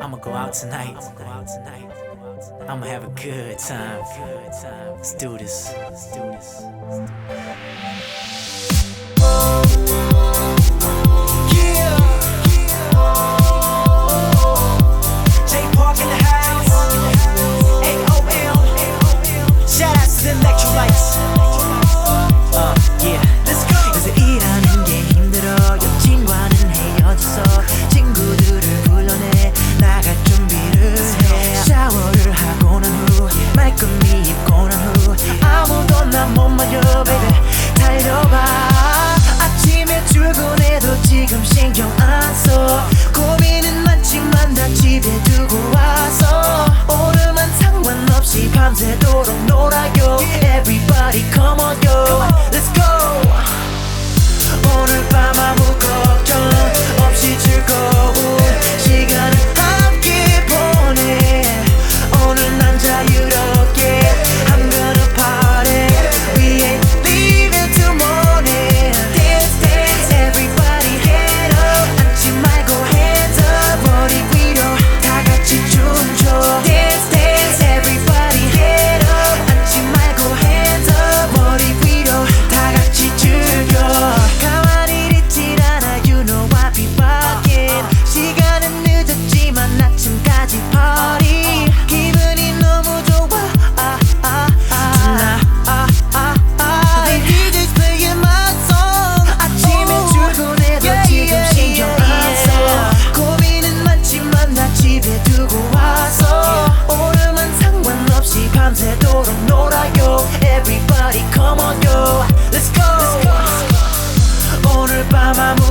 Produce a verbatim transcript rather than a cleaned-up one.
I'ma go out tonight. I'ma have a good time. Let's do this. Let's do this. 지금 신경 안 써. 고민은 많지만 다 집에 두고 와서 오늘만 상관없이 밤새도록 놀아요. Everybody come on yo, let's go. 오늘 밤 아무 걱정 없이 즐거운 시간을 함께 보내. 오늘 난 자유롭게 I'm gonna party. We ain't leaving till morning. Dance dance everybody get up. 앉지 말고 hands up. 머리 위로 다 같이 춤춰. Dance dance everybody get up. 앉지 말고 hands up. 머리 위로 다 같이 즐겨. 가만히 있질 않아 you know I be rockin'. 시간은 늦었지만 아침까지 party. 기분이 너무 좋아 아, 아, 아. Tonight 아, 아, 아. The DJ's playing my song. 아침에 출근해도 지금 신경 안 써. 고민은 많지만 나 집에 두고 와서 오늘만 상관없이 밤새도록 놀아요. Everybody come on yo, let's go. 오늘 밤 아무